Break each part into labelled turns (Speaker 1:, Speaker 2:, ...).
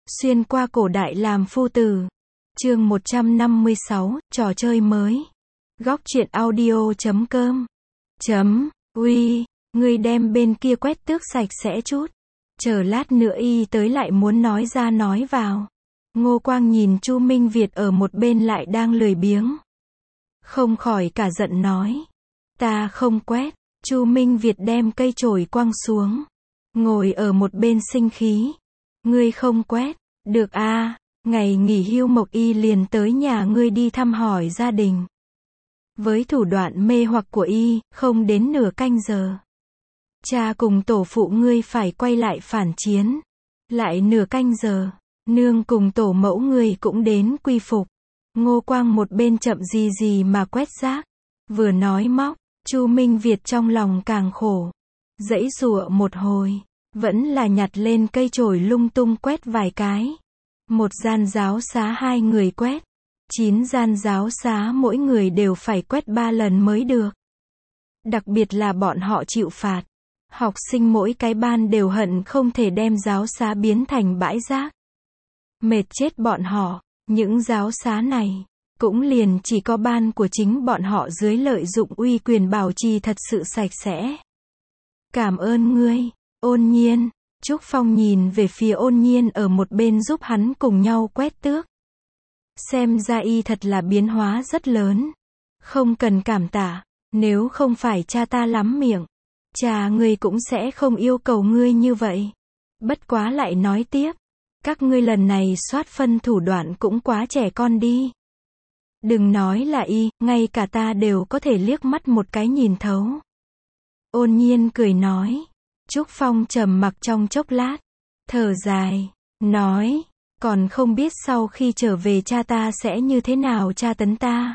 Speaker 1: Xuyên qua cổ đại làm phu tử. Chương 156, trò chơi mới. Góc truyện audio.com. Uy, ngươi đem bên kia quét tước sạch sẽ chút. Chờ lát nữa y tới lại muốn nói ra nói vào. Ngô Quang nhìn Chu Minh Việt ở một bên lại đang lười biếng. Không khỏi cả giận nói. Ta không quét. Chu Minh Việt đem cây chổi quăng xuống. Ngồi ở một bên sinh khí. Ngươi không quét. Được a, ngày nghỉ hưu Mộc Y liền tới nhà ngươi đi thăm hỏi gia đình. Với thủ đoạn mê hoặc của y, không đến nửa canh giờ. Cha cùng tổ phụ ngươi phải quay lại phản chiến. Lại nửa canh giờ, nương cùng tổ mẫu ngươi cũng đến quy phục. Ngô Quang một bên chậm gì gì mà quét rác. Vừa nói móc, Chu Minh Việt trong lòng càng khổ. Giãy giụa một hồi, vẫn là nhặt lên cây chổi lung tung quét vài cái. Một gian giáo xá 2 người quét. 9 gian giáo xá mỗi người đều phải quét 3 lần mới được. Đặc biệt là bọn họ chịu phạt. Học sinh mỗi cái ban đều hận không thể đem giáo xá biến thành bãi rác. Mệt chết bọn họ, những giáo xá này, cũng liền chỉ có ban của chính bọn họ dưới lợi dụng uy quyền bảo trì thật sự sạch sẽ. Cảm ơn ngươi, Ôn Nhiên. Trúc Phong nhìn về phía Ôn Nhiên ở một bên giúp hắn cùng nhau quét tước. Xem ra y thật là biến hóa rất lớn. Không cần cảm tạ, nếu không phải cha ta lắm miệng, cha ngươi cũng sẽ không yêu cầu ngươi như vậy. Bất quá lại nói tiếp, các ngươi lần này soát phân thủ đoạn cũng quá trẻ con đi. Đừng nói là y, ngay cả ta đều có thể liếc mắt một cái nhìn thấu. Ôn Nhiên cười nói. Trúc Phong trầm mặc trong chốc lát, thở dài, nói, còn không biết sau khi trở về cha ta sẽ như thế nào tra tấn ta.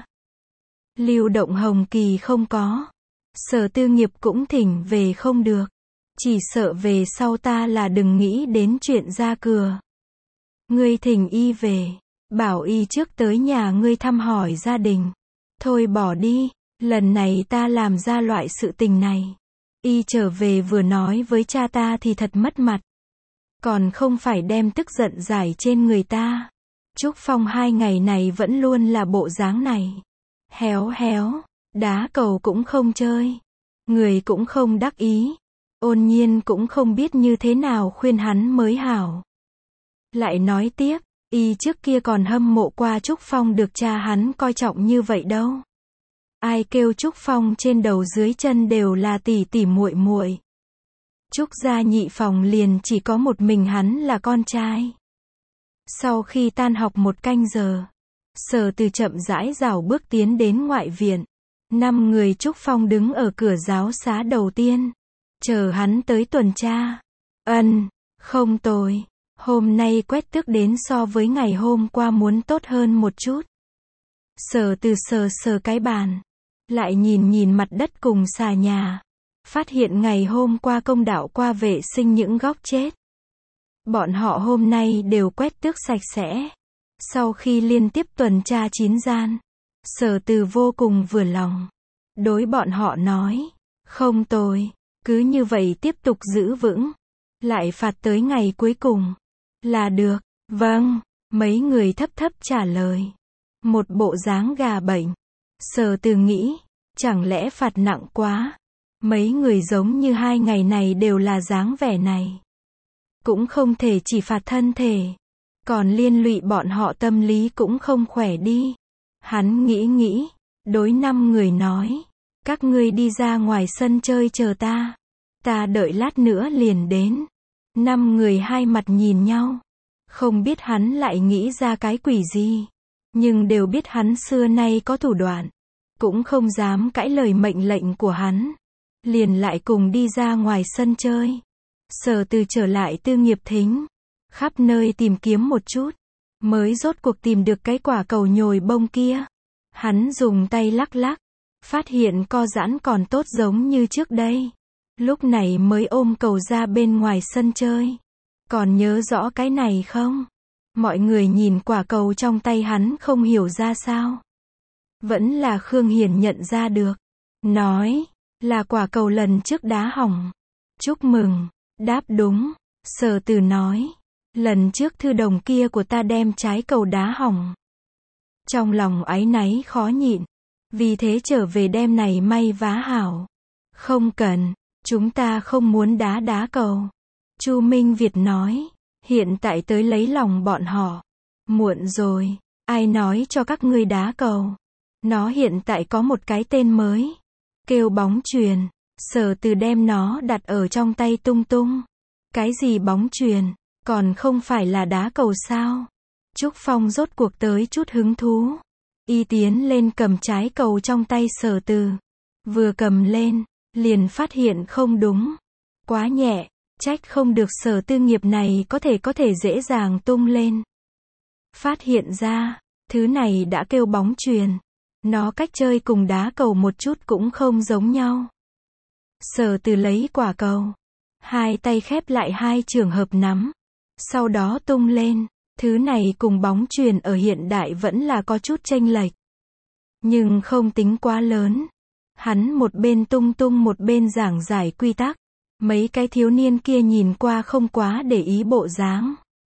Speaker 1: Lưu Động Hồng Kỳ không có, Sở Tư Nghiệp cũng thỉnh về không được, chỉ sợ về sau ta là đừng nghĩ đến chuyện ra cửa. Ngươi thỉnh y về, bảo y trước tới nhà ngươi thăm hỏi gia đình. Thôi bỏ đi, lần này ta làm ra loại sự tình này. Y trở về vừa nói với cha ta thì thật mất mặt. Còn không phải đem tức giận giải trên người ta. Trúc Phong 2 ngày này vẫn luôn là bộ dáng này. Héo héo, đá cầu cũng không chơi. Người cũng không đắc ý. Ôn Nhiên cũng không biết như thế nào khuyên hắn mới hảo. Lại nói tiếp, y trước kia còn hâm mộ qua Trúc Phong được cha hắn coi trọng như vậy đâu. Ai kêu Trúc Phong trên đầu dưới chân đều là tỷ tỷ muội muội. Trúc gia nhị phòng liền chỉ có một mình hắn là con trai. Sau khi tan học 1 canh giờ, Sở Từ chậm rãi rảo bước tiến đến ngoại viện. 5 người Trúc Phong đứng ở cửa giáo xá đầu tiên, chờ hắn tới tuần tra. Không tồi, hôm nay quét tước đến so với ngày hôm qua muốn tốt hơn một chút. Sở Từ sờ sờ cái bàn, lại nhìn nhìn mặt đất cùng xà nhà, phát hiện ngày hôm qua công đạo qua vệ sinh những góc chết. Bọn họ hôm nay đều quét tước sạch sẽ. Sau khi liên tiếp tuần tra 9 gian, Sở Từ vô cùng vừa lòng. Đối bọn họ nói, không tồi, cứ như vậy tiếp tục giữ vững. Lại phạt tới ngày cuối cùng. Là được, vâng, mấy người thấp thấp trả lời. Một bộ dáng gà bệnh. Sở Từ nghĩ, chẳng lẽ phạt nặng quá? Mấy người giống như 2 ngày này đều là dáng vẻ này. Cũng không thể chỉ phạt thân thể, còn liên lụy bọn họ tâm lý cũng không khỏe đi. Hắn nghĩ, đối 5 người nói, các ngươi đi ra ngoài sân chơi chờ ta. Ta đợi lát nữa liền đến. 5 người hai mặt nhìn nhau. Không biết hắn lại nghĩ ra cái quỷ gì. Nhưng đều biết hắn xưa nay có thủ đoạn. Cũng không dám cãi lời mệnh lệnh của hắn. Liền lại cùng đi ra ngoài sân chơi. Sở Từ trở lại Tư Nghiệp Thính. Khắp nơi tìm kiếm một chút. Mới rốt cuộc tìm được cái quả cầu nhồi bông kia. Hắn dùng tay lắc lắc. Phát hiện co giãn còn tốt giống như trước đây. Lúc này mới ôm cầu ra bên ngoài sân chơi. Còn nhớ rõ cái này không? Mọi người nhìn quả cầu trong tay hắn không hiểu ra sao. Vẫn là Khương Hiền nhận ra được. Nói, là quả cầu lần trước đá hỏng. Chúc mừng, đáp đúng. Sở Từ nói, Lần trước thư đồng kia của ta đem trái cầu đá hỏng. Trong lòng áy náy khó nhịn. Vì thế trở về đem này may vá hảo. Không cần, chúng ta không muốn đá cầu. Chu Minh Việt nói. Hiện tại tới lấy lòng bọn họ. Muộn rồi, ai nói cho các ngươi đá cầu. Nó hiện tại có một cái tên mới. Kêu bóng chuyền. Sở Từ đem nó đặt ở trong tay tung tung. Cái gì bóng chuyền, còn không phải là đá cầu sao? Trúc Phong rốt cuộc tới chút hứng thú. Y tiến lên cầm trái cầu trong tay Sở Từ. Vừa cầm lên, liền phát hiện không đúng. Quá nhẹ, trách không được Sở Tư nghiệp này có thể dễ dàng tung lên. Phát hiện ra, thứ này đã kêu bóng chuyền. Nó cách chơi cùng đá cầu một chút cũng không giống nhau. Sở Từ lấy quả cầu. Hai tay khép lại hai trường hợp nắm. Sau đó tung lên. Thứ này cùng bóng chuyền ở hiện đại vẫn là có chút chênh lệch. Nhưng không tính quá lớn. Hắn một bên tung tung một bên giảng giải quy tắc. Mấy cái thiếu niên kia nhìn qua không quá để ý bộ dáng.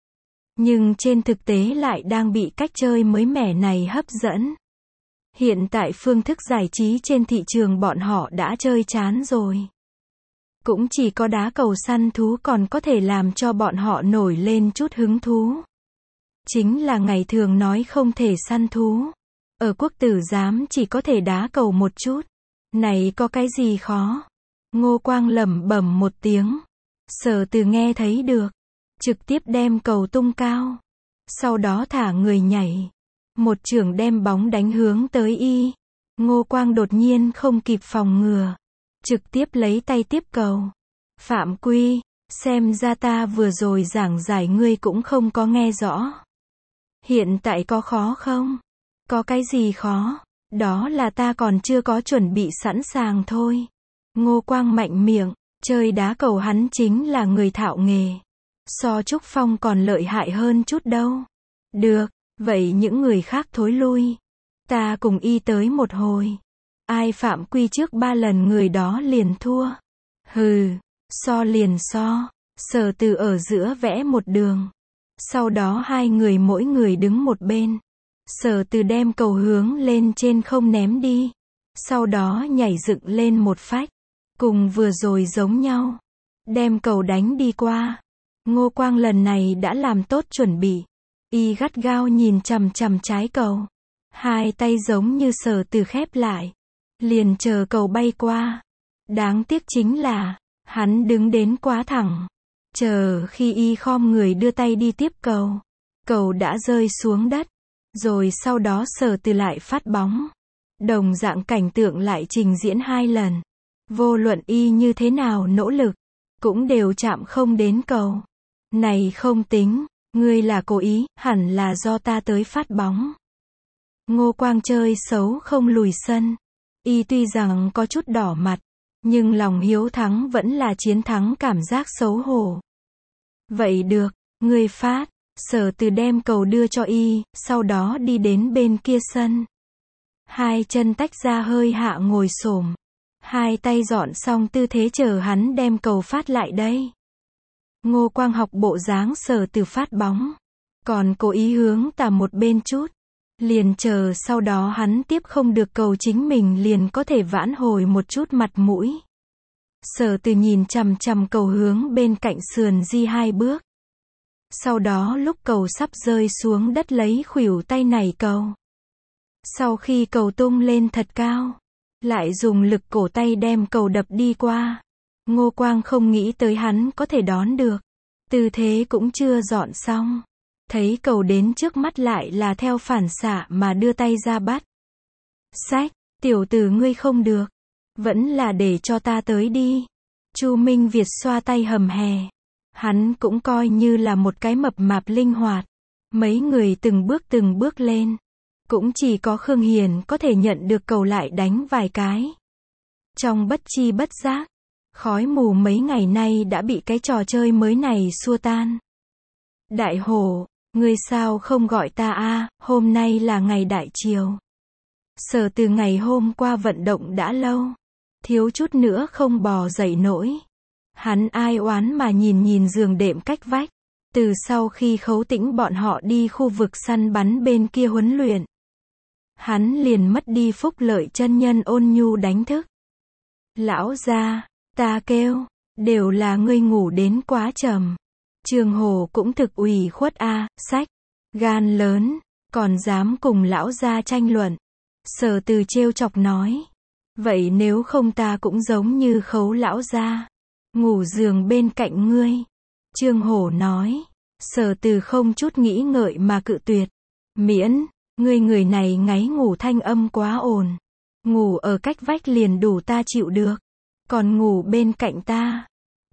Speaker 1: Nhưng trên thực tế lại đang bị cách chơi mới mẻ này hấp dẫn. Hiện tại phương thức giải trí trên thị trường bọn họ đã chơi chán rồi. Cũng chỉ có đá cầu săn thú còn có thể làm cho bọn họ nổi lên chút hứng thú. Chính là ngày thường nói không thể săn thú. Ở quốc tử giám chỉ có thể đá cầu một chút. Này có cái gì khó? Ngô Quang lẩm bẩm một tiếng. Sở Từ nghe thấy được. Trực tiếp đem cầu tung cao. Sau đó thả người nhảy. Một chưởng đem bóng đánh hướng tới y. Ngô Quang đột nhiên không kịp phòng ngừa. Trực tiếp lấy tay tiếp cầu. Phạm Quy, xem ra ta vừa rồi giảng giải ngươi cũng không có nghe rõ. Hiện tại có khó không? Có cái gì khó? Đó là ta còn chưa có chuẩn bị sẵn sàng thôi. Ngô Quang mạnh miệng, chơi đá cầu hắn chính là người thạo nghề. So Trúc Phong còn lợi hại hơn chút đâu. Được, vậy những người khác thối lui. Ta cùng y tới một hồi. Ai phạm quy trước 3 lần người đó liền thua. Hừ, so liền so. Sở Từ ở giữa vẽ một đường. Sau đó hai người mỗi người đứng một bên. Sở Từ đem cầu hướng lên trên không ném đi. Sau đó nhảy dựng lên một phách. Cùng vừa rồi giống nhau. Đem cầu đánh đi qua. Ngô Quang lần này đã làm tốt chuẩn bị. Y gắt gao nhìn chằm chằm trái cầu. Hai tay giống như Sở Từ khép lại. Liền chờ cầu bay qua. Đáng tiếc chính là, hắn đứng đến quá thẳng. Chờ khi y khom người đưa tay đi tiếp cầu. Cầu đã rơi xuống đất. Rồi sau đó Sở Từ lại phát bóng. Đồng dạng cảnh tượng lại trình diễn 2 lần. Vô luận y như thế nào nỗ lực, cũng đều chạm không đến cầu. Này không tính, ngươi là cố ý, hẳn là do ta tới phát bóng. Ngô Quang chơi xấu không lùi sân. Y tuy rằng có chút đỏ mặt, nhưng lòng hiếu thắng vẫn là chiến thắng cảm giác xấu hổ. Vậy được, ngươi phát. Sở Từ đem cầu đưa cho y, sau đó đi đến bên kia sân. Hai chân tách ra hơi hạ ngồi xổm. Hai tay dọn xong tư thế chờ hắn đem cầu phát lại đây. Ngô Quang học bộ dáng Sở Từ phát bóng. Còn cố ý hướng tả một bên chút. Liền chờ sau đó hắn tiếp không được cầu chính mình liền có thể vãn hồi một chút mặt mũi. Sở Từ nhìn chằm chằm cầu hướng bên cạnh sườn di 2 bước. Sau đó lúc cầu sắp rơi xuống đất lấy khuỷu tay nảy cầu. Sau khi cầu tung lên thật cao, lại dùng lực cổ tay đem cầu đập đi qua. Ngô Quang không nghĩ tới hắn có thể đón được. Tư thế cũng chưa dọn xong. Thấy cầu đến trước mắt lại là theo phản xạ mà đưa tay ra bắt. Sách, tiểu tử ngươi không được. Vẫn là để cho ta tới đi. Chu Minh Việt xoa tay hầm hè. Hắn cũng coi như là một cái mập mạp linh hoạt. Mấy người từng bước lên. Cũng chỉ có Khương Hiền có thể nhận được cầu lại đánh vài cái. Trong bất chi bất giác, khói mù mấy ngày nay đã bị cái trò chơi mới này xua tan. Đại hổ, ngươi sao không gọi ta a? Hôm nay là ngày đại triều. Sở Từ ngày hôm qua vận động đã lâu, thiếu chút nữa không bò dậy nổi. Hắn ai oán mà nhìn giường đệm cách vách. Từ sau khi Khấu Tĩnh bọn họ đi khu vực săn bắn bên kia huấn luyện, hắn liền mất đi phúc lợi chân nhân ôn nhu đánh thức. Lão gia, ta kêu, đều là ngươi ngủ đến quá trầm. Trương Hổ cũng thực ủy khuất a, sách, gan lớn, còn dám cùng lão gia tranh luận. Sở Từ trêu chọc nói, vậy nếu không ta cũng giống như Khấu lão gia, ngủ giường bên cạnh ngươi. Trương Hổ nói, Sở Từ không chút nghĩ ngợi mà cự tuyệt. Miễn, ngươi người này ngáy ngủ thanh âm quá ồn. Ngủ ở cách vách liền đủ ta chịu được. Còn ngủ bên cạnh ta.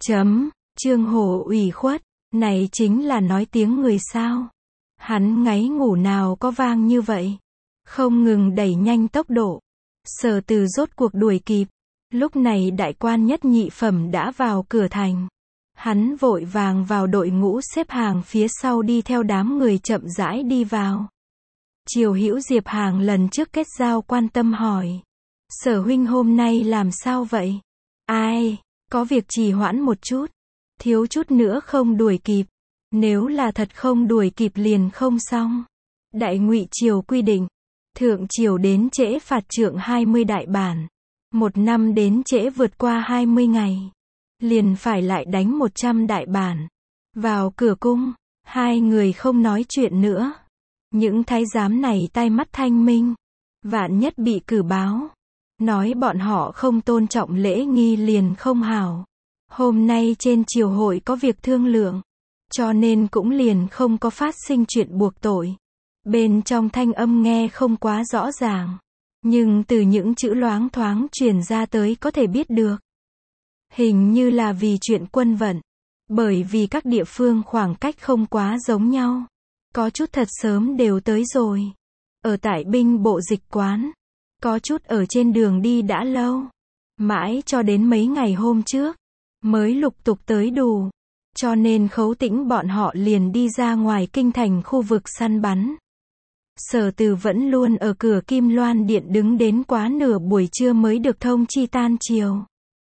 Speaker 1: Trương Hổ ủy khuất, này chính là nói tiếng người sao. Hắn ngáy ngủ nào có vang như vậy. Không ngừng đẩy nhanh tốc độ. Sở Từ rốt cuộc đuổi kịp. Lúc này đại quan nhất nhị phẩm đã vào cửa thành. Hắn vội vàng vào đội ngũ xếp hàng phía sau đi theo đám người chậm rãi đi vào. Triều Hữu Diệp Hàng lần trước kết giao quan tâm hỏi. Sở huynh hôm nay làm sao vậy? Ai, có việc trì hoãn một chút. Thiếu chút nữa không đuổi kịp. Nếu là thật không đuổi kịp liền không xong. Đại Ngụy Triều quy định. Thượng triều đến trễ phạt trượng 20 đại bản. Một năm đến trễ vượt qua 20 ngày. Liền phải lại đánh 100 đại bản. Vào cửa cung, hai người không nói chuyện nữa. Những thái giám này tai mắt thanh minh. Vạn nhất bị cử báo. Nói bọn họ không tôn trọng lễ nghi liền không hảo. Hôm nay trên triều hội có việc thương lượng. Cho nên cũng liền không có phát sinh chuyện buộc tội. Bên trong thanh âm nghe không quá rõ ràng. Nhưng từ những chữ loáng thoáng truyền ra tới có thể biết được. Hình như là vì chuyện quân vận. Bởi vì các địa phương khoảng cách không quá giống nhau. Có chút thật sớm đều tới rồi. Ở tại binh bộ dịch quán. Có chút ở trên đường đi đã lâu. Mãi cho đến mấy ngày hôm trước. Mới lục tục tới đủ. Cho nên Khấu Tĩnh bọn họ liền đi ra ngoài kinh thành khu vực săn bắn. Sở Từ vẫn luôn ở cửa Kim Loan Điện đứng đến quá nửa buổi trưa mới được thông chi tan triều.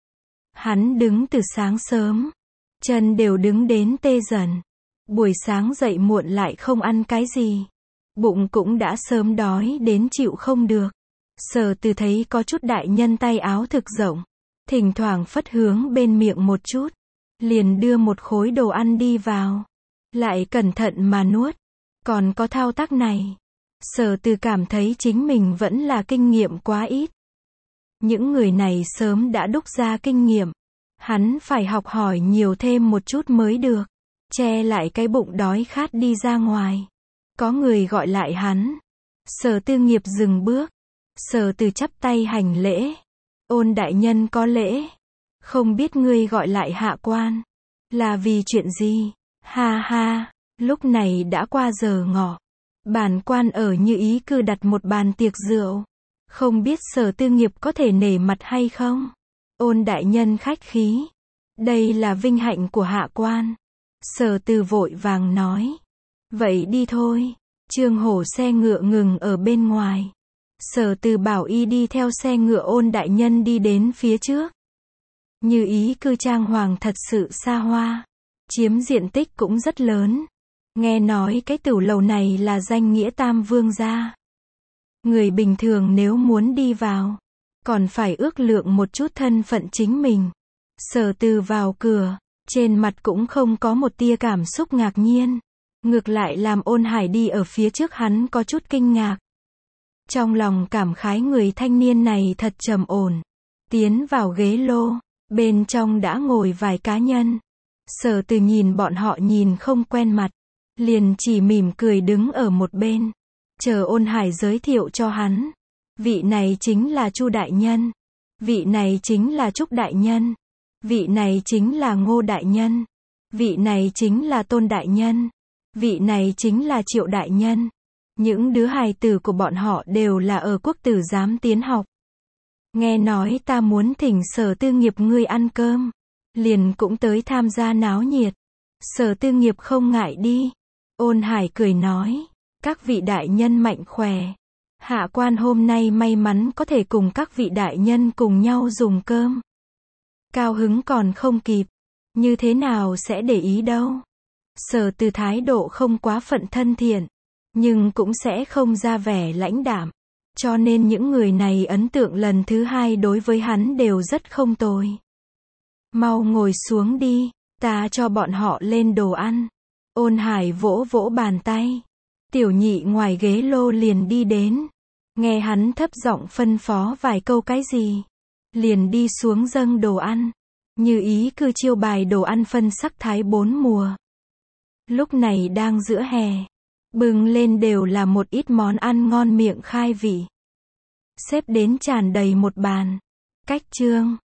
Speaker 1: Hắn đứng từ sáng sớm. Chân đều đứng đến tê dần. Buổi sáng dậy muộn lại không ăn cái gì. Bụng cũng đã sớm đói đến chịu không được. Sở Từ thấy có chút đại nhân tay áo thực rộng. Thỉnh thoảng phất hướng bên miệng một chút. Liền đưa một khối đồ ăn đi vào. Lại cẩn thận mà nuốt. Còn có thao tác này. Sở Từ cảm thấy chính mình vẫn là kinh nghiệm quá ít. Những người này sớm đã đúc ra kinh nghiệm. Hắn phải học hỏi nhiều thêm một chút mới được. Che lại cái bụng đói khát đi ra ngoài. Có người gọi lại hắn. Sở Tư Nghiệp dừng bước. Sở Từ chắp tay hành lễ. Ôn đại nhân có lễ. Không biết ngươi gọi lại hạ quan. Là vì chuyện gì? Ha ha, lúc này đã qua giờ ngọ. Bản quan ở Như Ý cư đặt một bàn tiệc rượu. Không biết Sở Tư Nghiệp có thể nể mặt hay không? Ôn đại nhân khách khí. Đây là vinh hạnh của hạ quan. Sở Từ vội vàng nói. Vậy đi thôi. Trương Hổ xe ngựa ngừng ở bên ngoài. Sở Từ bảo y đi theo xe ngựa ôn đại nhân đi đến phía trước. Như Ý cư trang hoàng thật sự xa hoa. Chiếm diện tích cũng rất lớn. Nghe nói cái tửu lầu này là danh nghĩa Tam Vương gia. Người bình thường nếu muốn đi vào, còn phải ước lượng một chút thân phận chính mình. Sở Từ vào cửa, trên mặt cũng không có một tia cảm xúc ngạc nhiên. Ngược lại làm Ôn Hải đi ở phía trước hắn có chút kinh ngạc. Trong lòng cảm khái người thanh niên này thật trầm ổn. Tiến vào ghế lô, bên trong đã ngồi vài cá nhân. Sở Từ nhìn bọn họ nhìn không quen mặt. Liền chỉ mỉm cười đứng ở một bên. Chờ Ôn Hải giới thiệu cho hắn. Vị này chính là Chu đại nhân. Vị này chính là Trúc đại nhân. Vị này chính là Ngô đại nhân. Vị này chính là Tôn đại nhân. Vị này chính là Triệu đại nhân. Những đứa hài tử của bọn họ đều là ở Quốc tử giám tiến học. Nghe nói ta muốn thỉnh Sở Tư Nghiệp ngươi ăn cơm. Liền cũng tới tham gia náo nhiệt. Sở Tư Nghiệp không ngại đi. Ôn Hải cười nói. Các vị đại nhân mạnh khỏe. Hạ quan hôm nay may mắn có thể cùng các vị đại nhân cùng nhau dùng cơm. Cao hứng còn không kịp. Như thế nào sẽ để ý đâu. Sở Từ thái độ không quá phận thân thiện, nhưng cũng sẽ không ra vẻ lãnh đạm. Cho nên những người này ấn tượng lần thứ hai đối với hắn đều rất không tồi. Mau ngồi xuống đi, ta cho bọn họ lên đồ ăn. Ôn Hải vỗ vỗ bàn tay. Tiểu Nhị ngoài ghế lô liền đi đến. Nghe hắn thấp giọng phân phó vài câu cái gì. Liền đi xuống dâng đồ ăn. Như ý cư chiêu bài đồ ăn phân sắc thái 4 mùa. Lúc này đang giữa hè. Bưng lên đều là một ít món ăn ngon miệng khai vị. Xếp đến tràn đầy một bàn. Cách trương.